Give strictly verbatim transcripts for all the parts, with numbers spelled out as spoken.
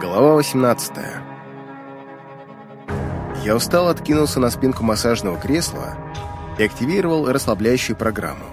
Глава восемнадцатая. Я устало откинулся на спинку массажного кресла и активировал расслабляющую программу.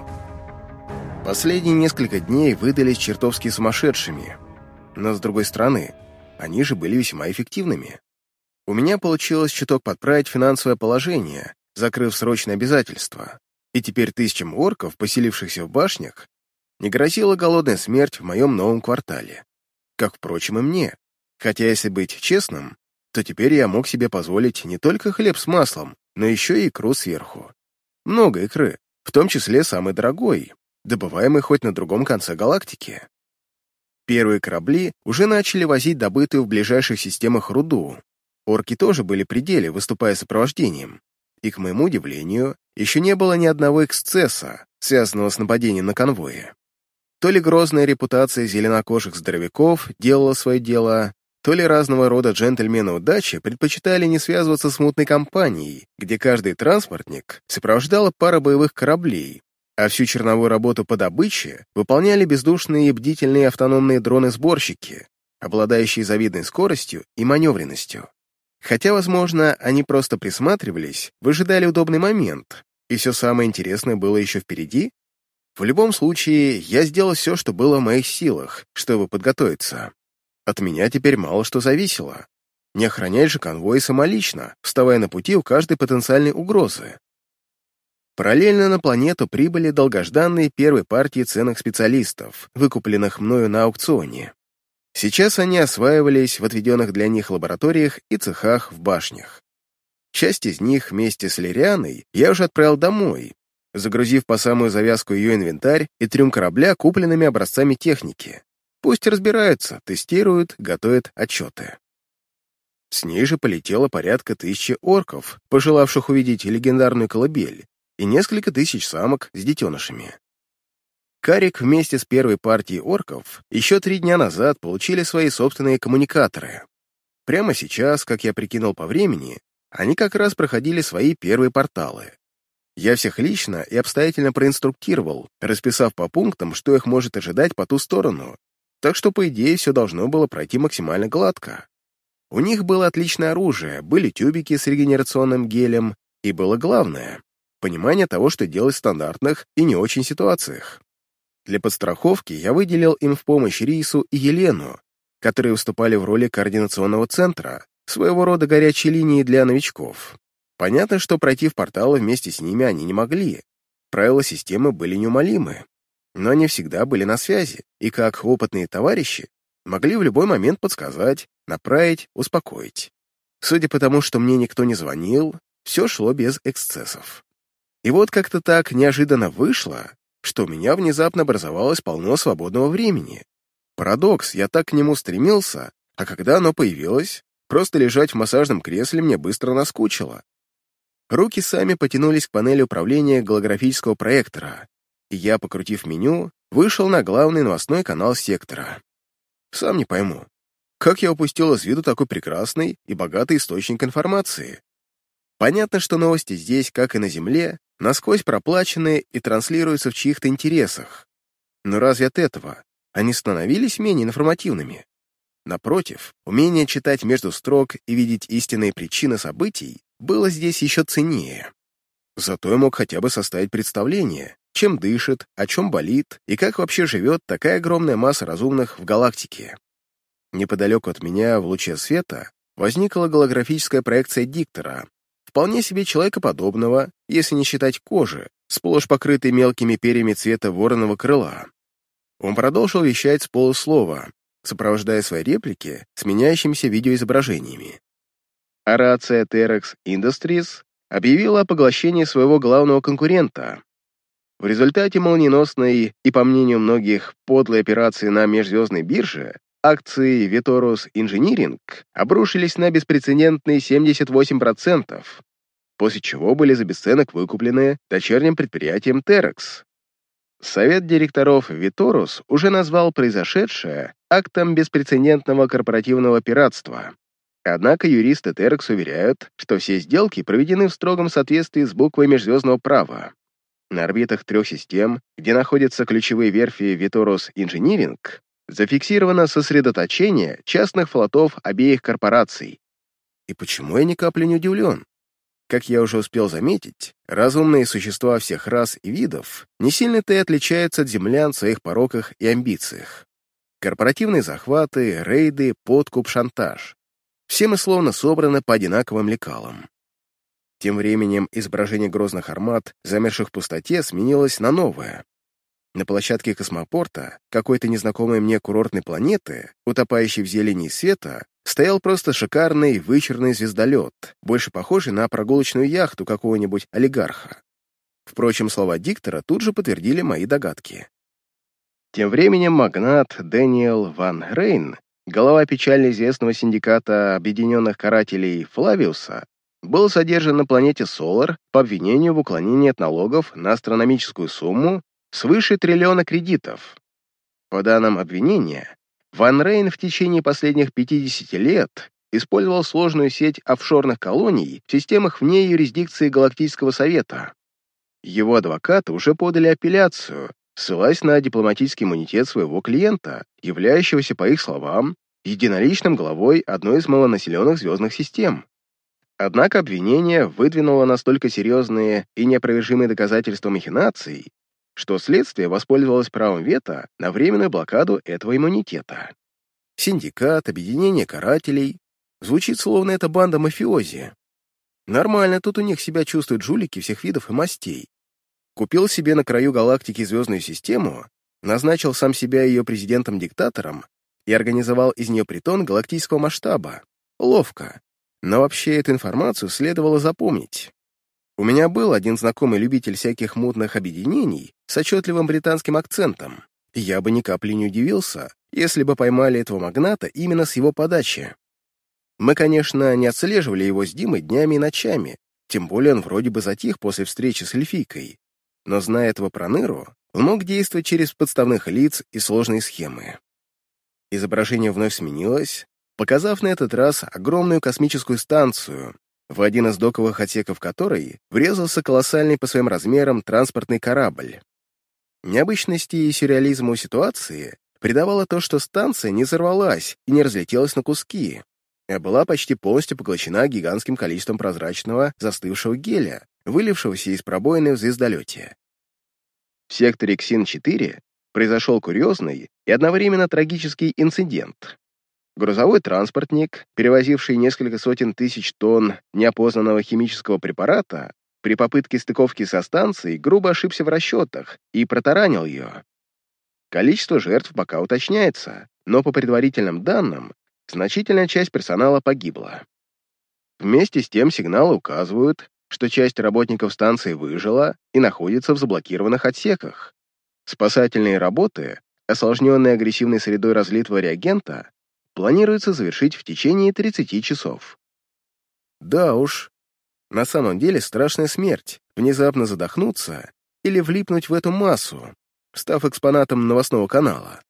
Последние несколько дней выдались чертовски сумасшедшими, но, с другой стороны, они же были весьма эффективными. У меня получилось чуток подправить финансовое положение, закрыв срочные обязательства, и теперь тысячам орков, поселившихся в башнях, не грозила голодная смерть в моем новом квартале. Как, впрочем, и мне. Хотя, если быть честным, то теперь я мог себе позволить не только хлеб с маслом, но еще и икру сверху. Много икры, в том числе самой дорогой, добываемой хоть на другом конце галактики. Первые корабли уже начали возить добытую в ближайших системах руду. Орки тоже были при деле, выступая сопровождением. И, к моему удивлению, еще не было ни одного эксцесса, связанного с нападением на конвои. То ли грозная репутация зеленокожих здоровяков делала свое дело, то ли разного рода джентльмены удачи предпочитали не связываться с мутной компанией, где каждый транспортник сопровождала пара боевых кораблей, а всю черновую работу по добыче выполняли бездушные и бдительные автономные дроны-сборщики, обладающие завидной скоростью и маневренностью. Хотя, возможно, они просто присматривались, выжидали удобный момент, и все самое интересное было еще впереди. В любом случае, я сделал все, что было в моих силах, чтобы подготовиться. От меня теперь мало что зависело. Не охранять же конвой самолично, вставая на пути у каждой потенциальной угрозы. Параллельно на планету прибыли долгожданные первые партии ценных специалистов, выкупленных мною на аукционе. Сейчас они осваивались в отведенных для них лабораториях и цехах в башнях. Часть из них вместе с Лирианой я уже отправил домой, загрузив по самую завязку ее инвентарь и трюм корабля купленными образцами техники. Пусть разбираются, тестируют, готовят отчеты. С ней же полетело порядка тысячи орков, пожелавших увидеть легендарную колыбель, и несколько тысяч самок с детенышами. Карик вместе с первой партией орков еще три дня назад получили свои собственные коммуникаторы. Прямо сейчас, как я прикинул по времени, они как раз проходили свои первые порталы. Я всех лично и обстоятельно проинструктировал, расписав по пунктам, что их может ожидать по ту сторону, так что, по идее, все должно было пройти максимально гладко. У них было отличное оружие, были тюбики с регенерационным гелем, и было главное — понимание того, что делать в стандартных и не очень ситуациях. Для подстраховки я выделил им в помощь Рису и Елену, которые выступали в роли координационного центра, своего рода горячей линии для новичков. Понятно, что пройти в порталы вместе с ними они не могли. Правила системы были неумолимы, но они всегда были на связи, и как опытные товарищи могли в любой момент подсказать, направить, успокоить. Судя по тому, что мне никто не звонил, все шло без эксцессов. И вот как-то так неожиданно вышло, что у меня внезапно образовалось полно свободного времени. Парадокс, я так к нему стремился, а когда оно появилось, просто лежать в массажном кресле мне быстро наскучило. Руки сами потянулись к панели управления голографического проектора, и я, покрутив меню, вышел на главный новостной канал сектора. Сам не пойму, как я упустил из виду такой прекрасный и богатый источник информации. Понятно, что новости здесь, как и на Земле, насквозь проплачены и транслируются в чьих-то интересах. Но разве от этого они становились менее информативными? Напротив, умение читать между строк и видеть истинные причины событий было здесь еще ценнее. Зато я мог хотя бы составить представление, чем дышит, о чем болит и как вообще живет такая огромная масса разумных в галактике. Неподалеку от меня, в луче света, возникла голографическая проекция диктора, вполне себе человекоподобного, если не считать кожи, сплошь покрытой мелкими перьями цвета вороного крыла. Он продолжил вещать с полуслова, сопровождая свои реплики сменяющимися видеоизображениями. Арация Терекс Industries объявила о поглощении своего главного конкурента. В результате молниеносной и, по мнению многих, подлой операции на межзвездной бирже акции Vitorus Engineering обрушились на беспрецедентные семьдесят восемь процентов, после чего были за бесценок выкуплены дочерним предприятием Terex. Совет директоров Vitorus уже назвал произошедшее актом беспрецедентного корпоративного пиратства. Однако юристы Terex уверяют, что все сделки проведены в строгом соответствии с буквой межзвездного права. На орбитах трех систем, где находятся ключевые верфи Vitorus Engineering, зафиксировано сосредоточение частных флотов обеих корпораций. И почему я ни капли не удивлен? Как я уже успел заметить, разумные существа всех рас и видов не сильно-то и отличаются от землян в своих пороках и амбициях. Корпоративные захваты, рейды, подкуп, шантаж. Все мы словно собраны по одинаковым лекалам. Тем временем изображение грозных армад, замерших в пустоте, сменилось на новое. На площадке космопорта какой-то незнакомой мне курортной планеты, утопающей в зелени и света, стоял просто шикарный вычурный звездолет, больше похожий на прогулочную яхту какого-нибудь олигарха. Впрочем, слова диктора тут же подтвердили мои догадки. Тем временем магнат Дэниел Ван Рейн, глава печально известного синдиката Объединенных Карателей Флавиуса, был задержан на планете Солар по обвинению в уклонении от налогов на астрономическую сумму свыше триллиона кредитов. По данным обвинения, Ван Рейн в течение последних пятидесяти лет использовал сложную сеть офшорных колоний в системах вне юрисдикции Галактического Совета. Его адвокаты уже подали апелляцию, ссылаясь на дипломатический иммунитет своего клиента, являющегося, по их словам, единоличным главой одной из малонаселенных звездных систем. Однако обвинение выдвинуло настолько серьезные и неопровержимые доказательства махинаций, что следствие воспользовалось правом вето на временную блокаду этого иммунитета. Синдикат, объединение карателей. Звучит, словно это банда мафиози. Нормально тут у них себя чувствуют жулики всех видов и мастей. Купил себе на краю галактики звездную систему, назначил сам себя ее президентом-диктатором и организовал из нее притон галактического масштаба. Ловко. Но вообще эту информацию следовало запомнить. У меня был один знакомый любитель всяких мутных объединений с отчетливым британским акцентом, и я бы ни капли не удивился, если бы поймали этого магната именно с его подачи. Мы, конечно, не отслеживали его с Димой днями и ночами, тем более он вроде бы затих после встречи с эльфийкой, но, зная этого проныру, он мог действовать через подставных лиц и сложные схемы. Изображение вновь сменилось, показав на этот раз огромную космическую станцию, в один из доковых отсеков которой врезался колоссальный по своим размерам транспортный корабль. Необычности и сюрреализму ситуации придавало то, что станция не взорвалась и не разлетелась на куски, а была почти полностью поглощена гигантским количеством прозрачного застывшего геля, вылившегося из пробоины в звездолете. В секторе Ксин четыре произошел курьезный и одновременно трагический инцидент. Грузовой транспортник, перевозивший несколько сотен тысяч тонн неопознанного химического препарата, при попытке стыковки со станцией грубо ошибся в расчетах и протаранил ее. Количество жертв пока уточняется, но по предварительным данным, значительная часть персонала погибла. Вместе с тем сигналы указывают, что часть работников станции выжила и находится в заблокированных отсеках. Спасательные работы, осложненные агрессивной средой разлитого реагента, планируется завершить в течение тридцати часов. Да уж, на самом деле страшная смерть, внезапно задохнуться или влипнуть в эту массу, став экспонатом новостного канала.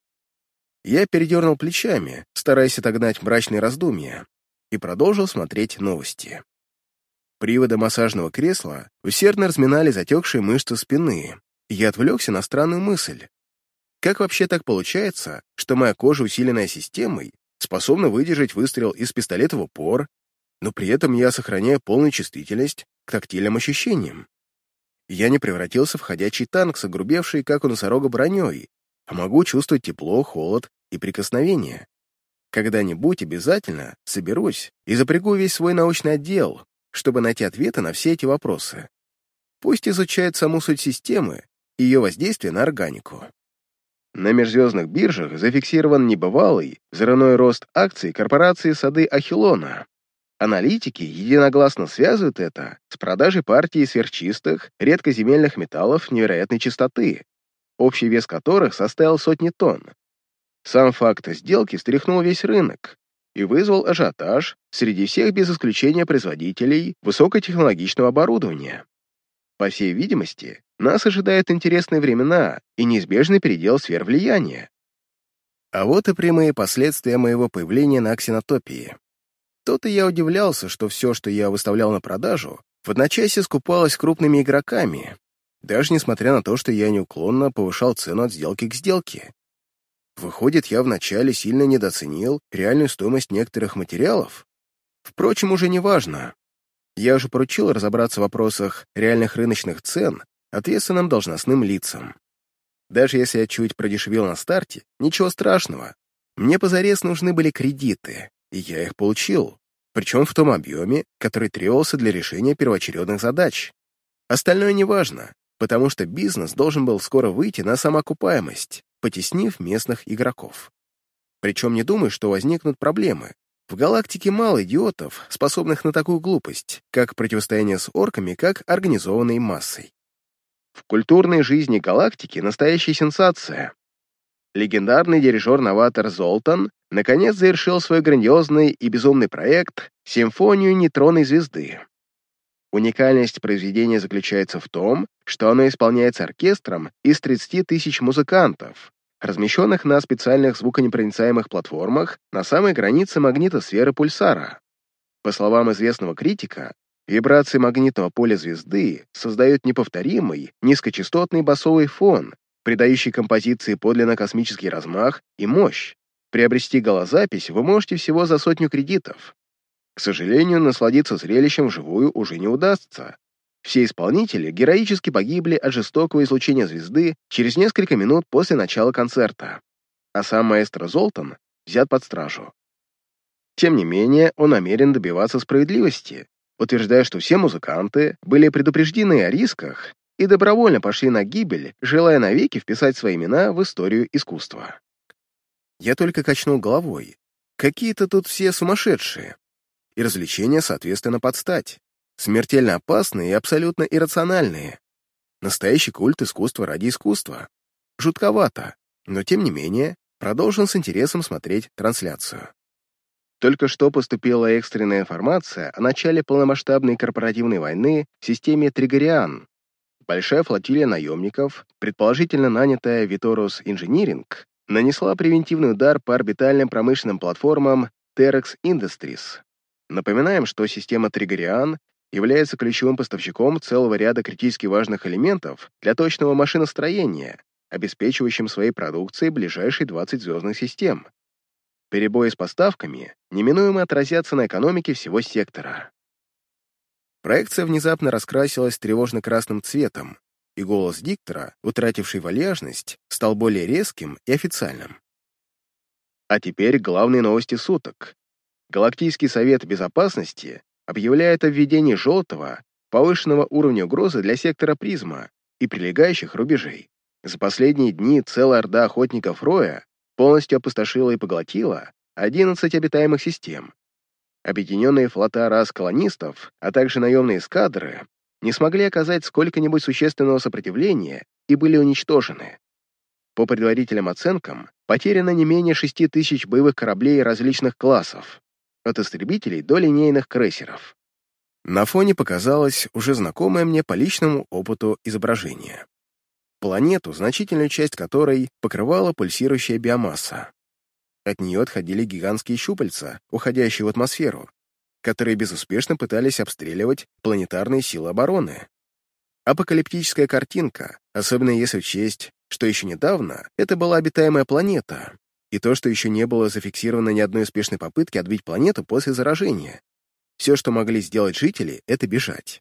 Я передернул плечами, стараясь отогнать мрачные раздумья, и продолжил смотреть новости. Приводы массажного кресла усердно разминали затекшие мышцы спины, и я отвлекся на странную мысль. Как вообще так получается, что моя кожа, усиленная системой, способна выдержать выстрел из пистолета в упор, но при этом я сохраняю полную чувствительность к тактильным ощущениям? Я не превратился в ходячий танк, согрубевший, как у носорога, броней, а могу чувствовать тепло, холод и прикосновение. Когда-нибудь обязательно соберусь и запрягу весь свой научный отдел, чтобы найти ответы на все эти вопросы. Пусть изучают саму суть системы и ее воздействие на органику. На межзвездных биржах зафиксирован небывалый взрывной рост акций корпорации Сады Ахилона. Аналитики единогласно связывают это с продажей партии сверхчистых, редкоземельных металлов невероятной чистоты, общий вес которых составил сотни тонн. Сам факт сделки встряхнул весь рынок и вызвал ажиотаж среди всех без исключения производителей высокотехнологичного оборудования. По всей видимости, нас ожидают интересные времена и неизбежный передел сфер влияния. А вот и прямые последствия моего появления на Ксенотопии. То-то я удивлялся, что все, что я выставлял на продажу, в одночасье скупалось крупными игроками, даже несмотря на то, что я неуклонно повышал цену от сделки к сделке. Выходит, я вначале сильно недооценил реальную стоимость некоторых материалов? Впрочем, уже не важно. Я уже поручил разобраться в вопросах реальных рыночных цен ответственным должностным лицам. Даже если я чуть продешевил на старте, ничего страшного. Мне позарез нужны были кредиты, и я их получил, причем в том объеме, который требовался для решения первоочередных задач. Остальное неважно, потому что бизнес должен был скоро выйти на самоокупаемость, потеснив местных игроков. Причем не думаю, что возникнут проблемы. В галактике мало идиотов, способных на такую глупость, как противостояние с орками, как организованной массой. В культурной жизни галактики настоящая сенсация. Легендарный дирижер-новатор Золтан наконец завершил свой грандиозный и безумный проект «Симфонию нейтронной звезды». Уникальность произведения заключается в том, что оно исполняется оркестром из тридцати тысяч музыкантов, размещенных на специальных звуконепроницаемых платформах на самой границе магнитосферы пульсара. По словам известного критика, вибрации магнитного поля звезды создают неповторимый, низкочастотный басовый фон, придающий композиции подлинно космический размах и мощь. Приобрести голозапись вы можете всего за сотню кредитов. К сожалению, насладиться зрелищем вживую уже не удастся. Все исполнители героически погибли от жестокого излучения звезды через несколько минут после начала концерта, а сам маэстро Золтан взят под стражу. Тем не менее, он намерен добиваться справедливости, утверждая, что все музыканты были предупреждены о рисках и добровольно пошли на гибель, желая навеки вписать свои имена в историю искусства. Я только качнул головой. Какие-то тут все сумасшедшие. И развлечения, соответственно, под стать. Смертельно опасные и абсолютно иррациональные. Настоящий культ искусства ради искусства. Жутковато, но тем не менее продолжил с интересом смотреть трансляцию. Только что поступила экстренная информация о начале полномасштабной корпоративной войны в системе Тригориан. Большая флотилия наемников, предположительно нанятая Vitorus Engineering, нанесла превентивный удар по орбитальным промышленным платформам Terex Industries. Напоминаем, что система Тригориан является ключевым поставщиком целого ряда критически важных элементов для точного машиностроения, обеспечивающим своей продукцией ближайшие двадцать звездных систем. Перебои с поставками неминуемо отразятся на экономике всего сектора. Проекция внезапно раскрасилась тревожно-красным цветом, и голос диктора, утративший вальяжность, стал более резким и официальным. А теперь главные новости суток. Галактический совет безопасности объявляет о введении желтого, повышенного уровня угрозы для сектора призма и прилегающих рубежей. За последние дни целая орда охотников Роя полностью опустошила и поглотила одиннадцать обитаемых систем. Объединенные флота рас колонистов, а также наемные эскадры не смогли оказать сколько-нибудь существенного сопротивления и были уничтожены. По предварительным оценкам, потеряно не менее шести тысяч боевых кораблей различных классов, от истребителей до линейных крейсеров. На фоне показалось уже знакомое мне по личному опыту изображение. Планету, значительную часть которой покрывала пульсирующая биомасса. От нее отходили гигантские щупальца, уходящие в атмосферу, которые безуспешно пытались обстреливать планетарные силы обороны. Апокалиптическая картинка, особенно если учесть, что еще недавно это была обитаемая планета, и то, что еще не было зафиксировано ни одной успешной попытки отбить планету после заражения. Все, что могли сделать жители, это бежать.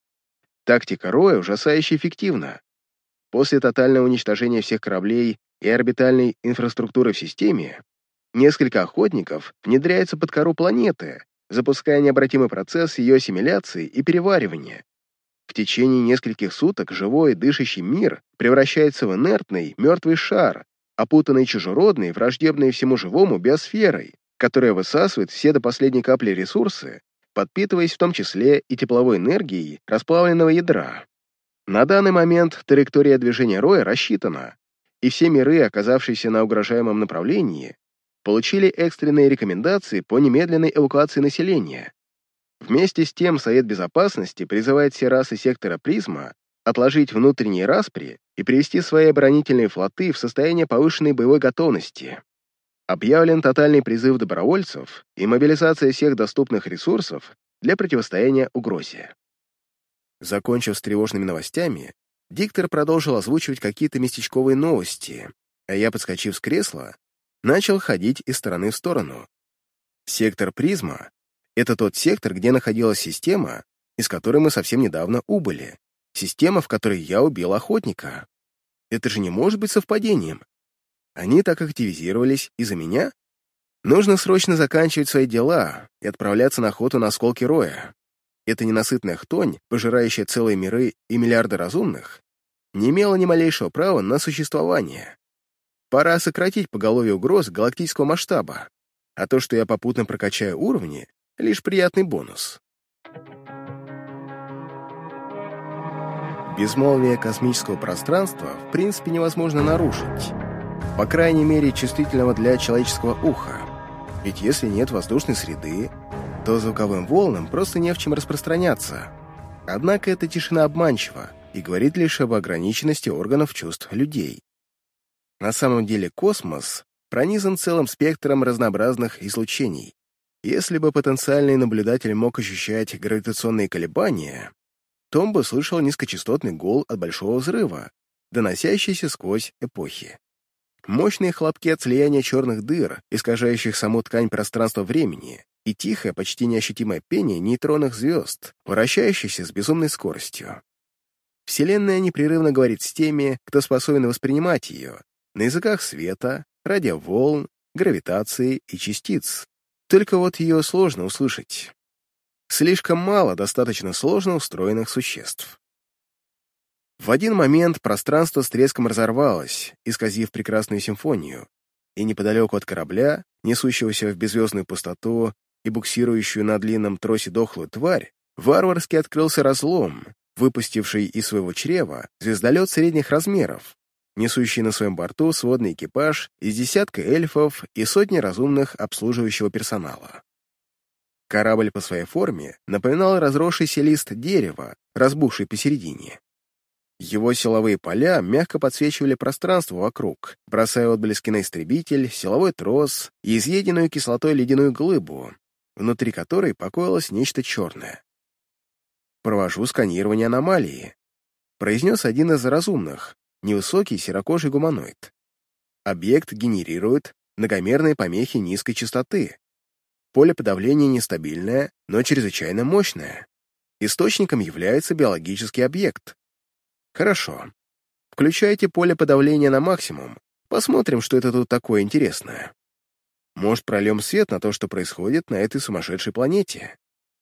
Тактика Роя ужасающе эффективна. После тотального уничтожения всех кораблей и орбитальной инфраструктуры в системе, несколько охотников внедряются под кору планеты, запуская необратимый процесс ее ассимиляции и переваривания. В течение нескольких суток живой дышащий мир превращается в инертный, мертвый шар, опутанный чужеродной, враждебной всему живому биосферой, которая высасывает все до последней капли ресурсы, подпитываясь в том числе и тепловой энергией расплавленного ядра. На данный момент траектория движения Роя рассчитана, и все миры, оказавшиеся на угрожаемом направлении, получили экстренные рекомендации по немедленной эвакуации населения. Вместе с тем Совет Безопасности призывает все расы сектора Призма отложить внутренние распри и привести свои оборонительные флоты в состояние повышенной боевой готовности. Объявлен тотальный призыв добровольцев и мобилизация всех доступных ресурсов для противостояния угрозе. Закончив с тревожными новостями, диктор продолжил озвучивать какие-то местечковые новости, а я, подскочив с кресла, начал ходить из стороны в сторону. Сектор призма — это тот сектор, где находилась система, из которой мы совсем недавно убыли. Система, в которой я убил охотника. Это же не может быть совпадением. Они так активизировались из-за меня? Нужно срочно заканчивать свои дела и отправляться на охоту на осколки Роя. Эта ненасытная хтонь, пожирающая целые миры и миллиарды разумных, не имела ни малейшего права на существование. Пора сократить поголовье угроз галактического масштаба, а то, что я попутно прокачаю уровни, — лишь приятный бонус. Безмолвие космического пространства в принципе невозможно нарушить, по крайней мере, чувствительного для человеческого уха, ведь если нет воздушной среды, то звуковым волнам просто не в чем распространяться. Однако эта тишина обманчива и говорит лишь об ограниченности органов чувств людей. На самом деле космос пронизан целым спектром разнообразных излучений. Если бы потенциальный наблюдатель мог ощущать гравитационные колебания, то он бы слышал низкочастотный гул от большого взрыва, доносящийся сквозь эпохи. Мощные хлопки от слияния черных дыр, искажающих саму ткань пространства-времени, и тихое, почти неощутимое пение нейтронных звезд, вращающихся с безумной скоростью. Вселенная непрерывно говорит с теми, кто способен воспринимать ее, на языках света, радиоволн, гравитации и частиц. Только вот ее сложно услышать. Слишком мало достаточно сложно устроенных существ. В один момент пространство с треском разорвалось, исказив прекрасную симфонию, и неподалеку от корабля, несущегося в беззвездную пустоту и буксирующую на длинном тросе дохлую тварь, варварски открылся разлом, выпустивший из своего чрева звездолет средних размеров, несущий на своем борту сводный экипаж из десятка эльфов и сотни разумных обслуживающего персонала. Корабль по своей форме напоминал разросшийся лист дерева, разбухший посередине. Его силовые поля мягко подсвечивали пространство вокруг, бросая отблески на истребитель, силовой трос и изъеденную кислотой ледяную глыбу, внутри которой покоилось нечто черное. «Провожу сканирование аномалии», — произнес один из разумных, невысокий серокожий гуманоид. «Объект генерирует многомерные помехи низкой частоты. Поле подавления нестабильное, но чрезвычайно мощное. Источником является биологический объект. Хорошо. Включайте поле подавления на максимум. Посмотрим, что это тут такое интересное. Может, прольем свет на то, что происходит на этой сумасшедшей планете?»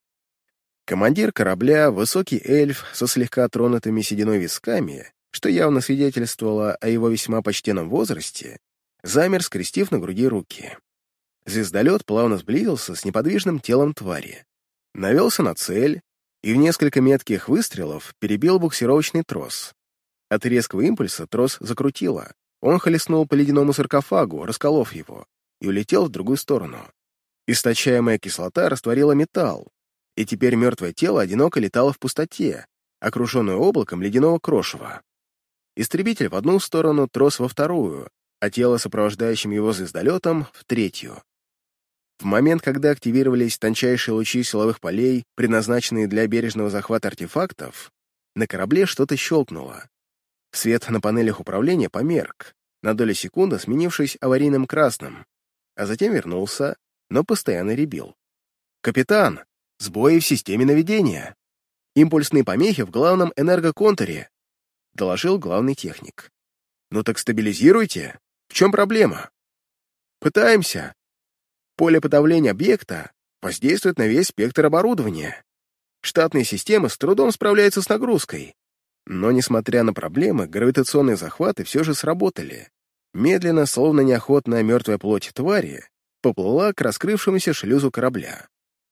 Командир корабля, высокий эльф со слегка тронутыми сединой висками, что явно свидетельствовало о его весьма почтенном возрасте, замер, скрестив на груди руки. Звездолет плавно сблизился с неподвижным телом твари, навелся на цель и в несколько метких выстрелов перебил буксировочный трос. От резкого импульса трос закрутило. Он хлестнул по ледяному саркофагу, расколов его, и улетел в другую сторону. Источаемая кислота растворила металл, и теперь мертвое тело одиноко летало в пустоте, окруженное облаком ледяного крошева. Истребитель в одну сторону, трос во вторую, а тело, сопровождающим его звездолетом, в третью. В момент, когда активировались тончайшие лучи силовых полей, предназначенные для бережного захвата артефактов, на корабле что-то щелкнуло. Свет на панелях управления померк, на долю секунды сменившись аварийным красным, а затем вернулся, но постоянно рябил. «Капитан, сбои в системе наведения! Импульсные помехи в главном энергоконтуре!» — доложил главный техник. «Ну так стабилизируйте! В чем проблема?» «Пытаемся. Поле подавления объекта воздействует на весь спектр оборудования. Штатные системы с трудом справляются с нагрузкой. Но, несмотря на проблемы, гравитационные захваты все же сработали. Медленно, словно неохотная мертвая плоть твари, поплыла к раскрывшемуся шлюзу корабля.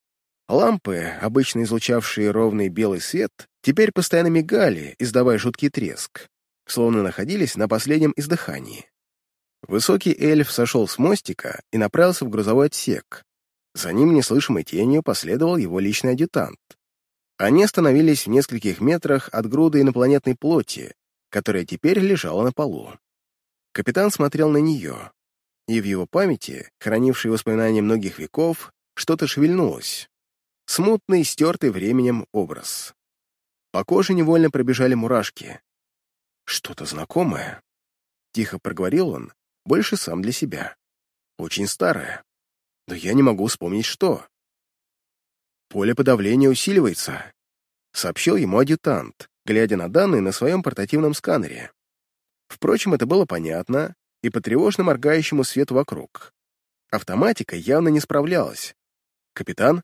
Лампы, обычно излучавшие ровный белый свет, теперь постоянно мигали, издавая жуткий треск, словно находились на последнем издыхании. Высокий эльф сошел с мостика и направился в грузовой отсек. За ним неслышимой тенью последовал его личный адъютант. Они остановились в нескольких метрах от груды инопланетной плоти, которая теперь лежала на полу. Капитан смотрел на нее, и в его памяти, хранившей воспоминания многих веков, что-то шевельнулось. Смутный, стертый временем образ. По коже невольно пробежали мурашки. «Что-то знакомое», — тихо проговорил он, больше сам для себя. очень старое. Но я не могу вспомнить, что. «Поле подавления усиливается», — сообщил ему адъютант, глядя на данные на своем портативном сканере. Впрочем, это было понятно и по тревожно моргающему свету вокруг. Автоматика явно не справлялась. «Капитан?»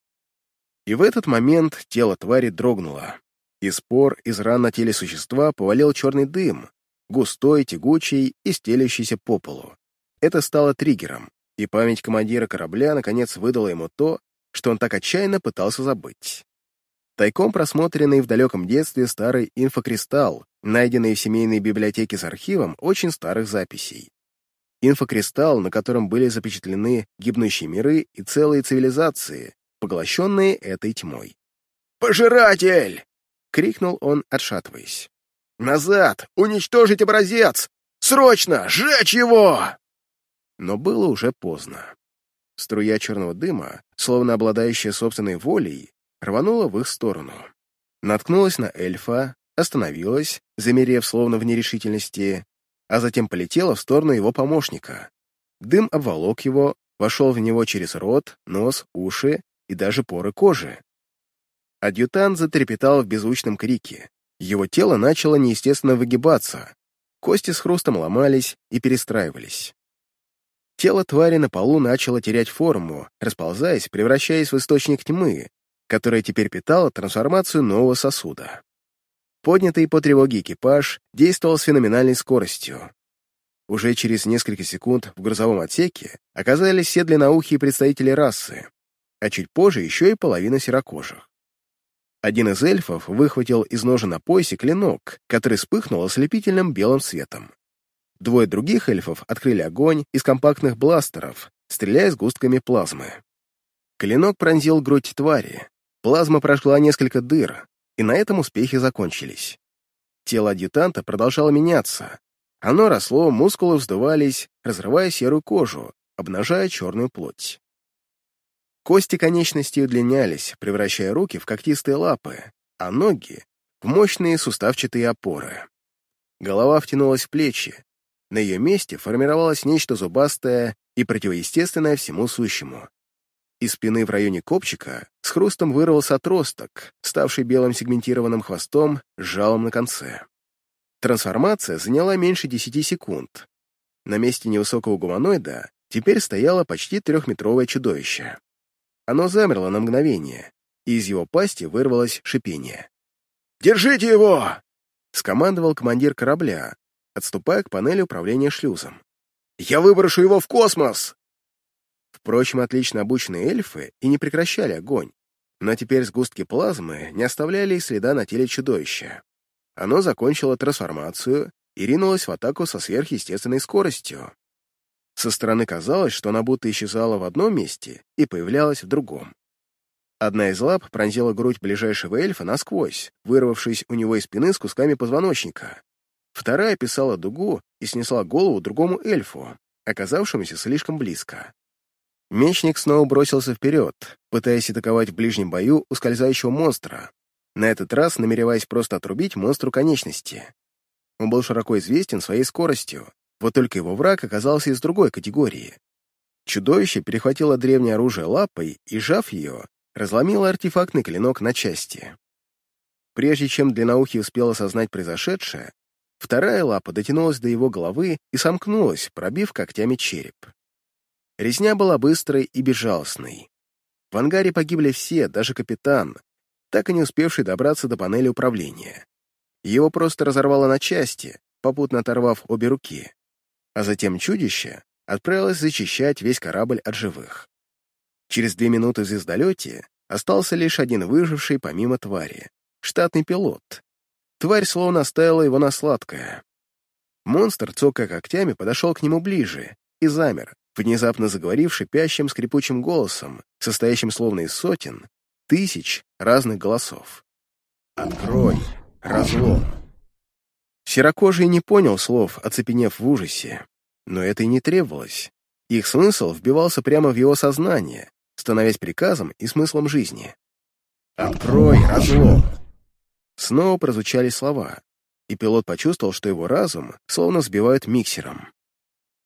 И в этот момент тело твари дрогнуло. Из пор из ран на теле существа повалил черный дым, густой, тягучий и стелящийся по полу. Это стало триггером, и память командира корабля наконец выдала ему то, что он так отчаянно пытался забыть. Тайком просмотренный в далеком детстве старый инфокристалл, найденный в семейной библиотеке с архивом очень старых записей. Инфокристалл, на котором были запечатлены гибнущие миры и целые цивилизации, поглощенные этой тьмой. «Пожиратель!» — крикнул он, отшатываясь. «Назад! Уничтожить образец! Срочно! Сжечь его!» Но было уже поздно. Струя черного дыма, словно обладающая собственной волей, рванула в их сторону. Наткнулась на эльфа, остановилась, замерев словно в нерешительности, а затем полетела в сторону его помощника. Дым обволок его, вошел в него через рот, нос, уши и даже поры кожи. Адъютант затрепетал в беззвучном крике. Его тело начало неестественно выгибаться. Кости с хрустом ломались и перестраивались. Тело твари на полу начало терять форму, расползаясь, превращаясь в источник тьмы, которая теперь питала трансформацию нового сосуда. Поднятый по тревоге экипаж действовал с феноменальной скоростью. Уже через несколько секунд в грузовом отсеке оказались все длинноухие представители расы, а чуть позже еще и половина серокожих. Один из эльфов выхватил из ножен на поясе клинок, который вспыхнул ослепительным белым светом. Двое других эльфов открыли огонь из компактных бластеров, стреляя сгустками плазмы. Клинок пронзил грудь твари, плазма прожгла несколько дыр, и на этом успехи закончились. Тело адъютанта продолжало меняться. Оно росло, мускулы вздувались, разрывая серую кожу, обнажая черную плоть. Кости конечностей удлинялись, превращая руки в когтистые лапы, а ноги — в мощные суставчатые опоры. Голова втянулась в плечи. На ее месте формировалось нечто зубастое и противоестественное всему сущему. Из спины в районе копчика с хрустом вырвался отросток, ставший белым сегментированным хвостом с жалом на конце. Трансформация заняла меньше десяти секунд. На месте невысокого гуманоида теперь стояло почти трехметровое чудовище. Оно замерло на мгновение, и из его пасти вырвалось шипение. «Держите его!» — скомандовал командир корабля, отступая к панели управления шлюзом. «Я выброшу его в космос!» Впрочем, отлично обученные эльфы и не прекращали огонь, но теперь сгустки плазмы не оставляли и следа на теле чудовища. Оно закончило трансформацию и ринулось в атаку со сверхъестественной скоростью. Со стороны казалось, что она будто исчезала в одном месте и появлялась в другом. Одна из лап пронзила грудь ближайшего эльфа насквозь, вырвавшись у него из спины с кусками позвоночника. Вторая описала дугу и снесла голову другому эльфу, оказавшемуся слишком близко. Мечник снова бросился вперед, пытаясь атаковать в ближнем бою ускользающего монстра, на этот раз намереваясь просто отрубить монстру конечности. Он был широко известен своей скоростью, вот только его враг оказался из другой категории. Чудовище перехватило древнее оружие лапой и, сжав ее, разломило артефактный клинок на части. Прежде чем длинноухий успел осознать произошедшее, вторая лапа дотянулась до его головы и сомкнулась, пробив когтями череп. Резня была быстрой и безжалостной. В ангаре погибли все, даже капитан, так и не успевший добраться до панели управления. Его просто разорвало на части, попутно оторвав обе руки, а затем чудище отправилось зачищать весь корабль от живых. Через две минуты в звездолете остался лишь один выживший помимо твари — штатный пилот. Тварь словно оставила его на сладкое. Монстр, цокая когтями, подошел к нему ближе и замер, внезапно заговорив шипящим скрипучим голосом, состоящим словно из сотен, тысяч разных голосов. «Открой! Разлом!» Серокожий не понял слов, оцепенев в ужасе, но это и не требовалось. Их смысл вбивался прямо в его сознание, становясь приказом и смыслом жизни. «Открой разлом!» Снова прозвучали слова, и пилот почувствовал, что его разум словно сбивают миксером.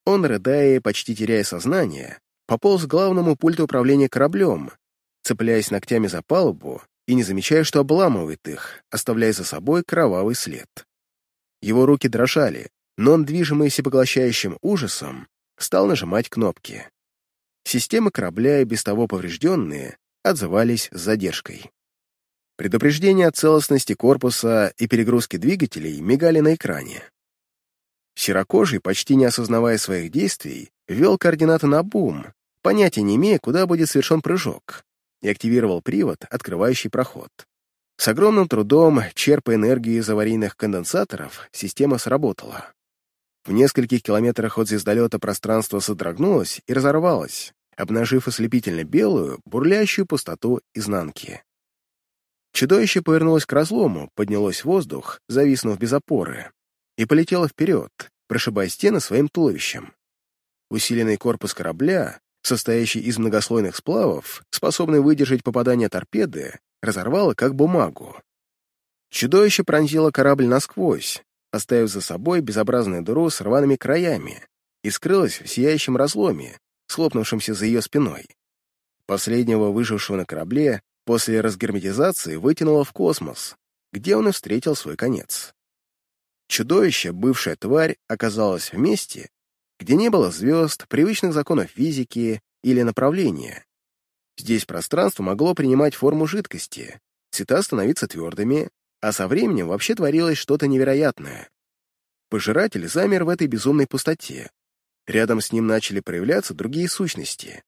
Он, рыдая и почти теряя сознание, пополз к главному пульту управления кораблем, цепляясь ногтями за палубу и не замечая, что обламывает их, оставляя за собой кровавый след. Его руки дрожали, но он, движимый всепоглощающим ужасом, стал нажимать кнопки. Системы корабля, и без того поврежденные, отзывались с задержкой. Предупреждения о целостности корпуса и перегрузке двигателей мигали на экране. Серокожий, почти не осознавая своих действий, ввел координаты на бум, понятия не имея, куда будет совершен прыжок, и активировал привод, открывающий проход. С огромным трудом, черпая энергию из аварийных конденсаторов, система сработала. В нескольких километрах от звездолета пространство содрогнулось и разорвалось, обнажив ослепительно белую, бурлящую пустоту изнанки. Чудовище повернулось к разлому, поднялось в воздух, зависнув без опоры, и полетело вперед, прошибая стены своим туловищем. Усиленный корпус корабля, состоящий из многослойных сплавов, способный выдержать попадание торпеды, разорвало как бумагу. Чудовище пронзило корабль насквозь, оставив за собой безобразную дыру с рваными краями, и скрылось в сияющем разломе, схлопнувшемся за ее спиной. Последнего выжившего на корабле после разгерметизации вытянуло в космос, где он и встретил свой конец. Чудовище, бывшая тварь, оказалось в месте, где не было звезд, привычных законов физики или направления. Здесь пространство могло принимать форму жидкости, цвета становиться твердыми, а со временем вообще творилось что-то невероятное. Пожиратель замер в этой безумной пустоте. Рядом с ним начали проявляться другие сущности.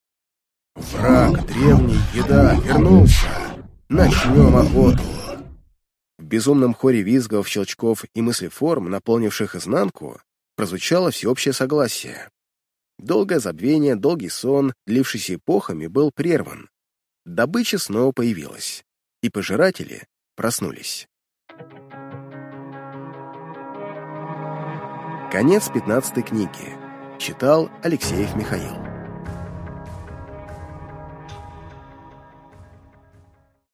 «Враг, древний, еда, вернулся! Начнем охоту!» В безумном хоре визгов, щелчков и мыслеформ, наполнивших изнанку, прозвучало всеобщее согласие. Долгое забвение, долгий сон, длившийся эпохами, был прерван. Добыча снова появилась, и пожиратели проснулись. Конец пятнадцатой книги. Читал Алексеев Михаил.